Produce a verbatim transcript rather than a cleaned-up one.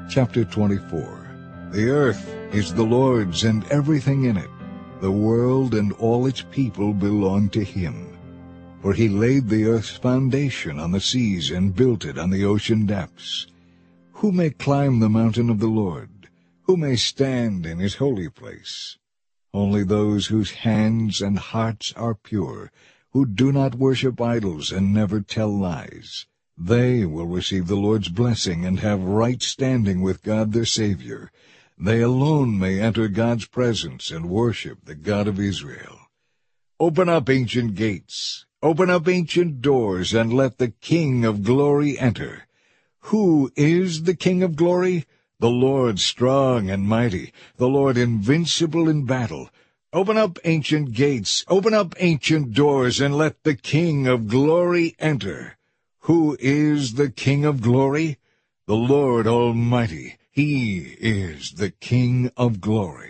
Chapter twenty-four. The earth is the Lord's and everything in it. The world and all its people belong to him. For he laid the earth's foundation on the seas and built it on the ocean depths. Who may climb the mountain of the Lord? Who may stand in his holy place? Only those whose hands and hearts are pure, who do not worship idols and never tell lies. They will receive the Lord's blessing and have right standing with God their Savior. They alone may enter God's presence and worship the God of Israel. Open up ancient gates, open up ancient doors, and let the King of glory enter. Who is the King of glory? The Lord strong and mighty, the Lord invincible in battle. Open up ancient gates, open up ancient doors, and let the King of glory enter. Who is the King of glory? The Lord Almighty. He is the King of glory.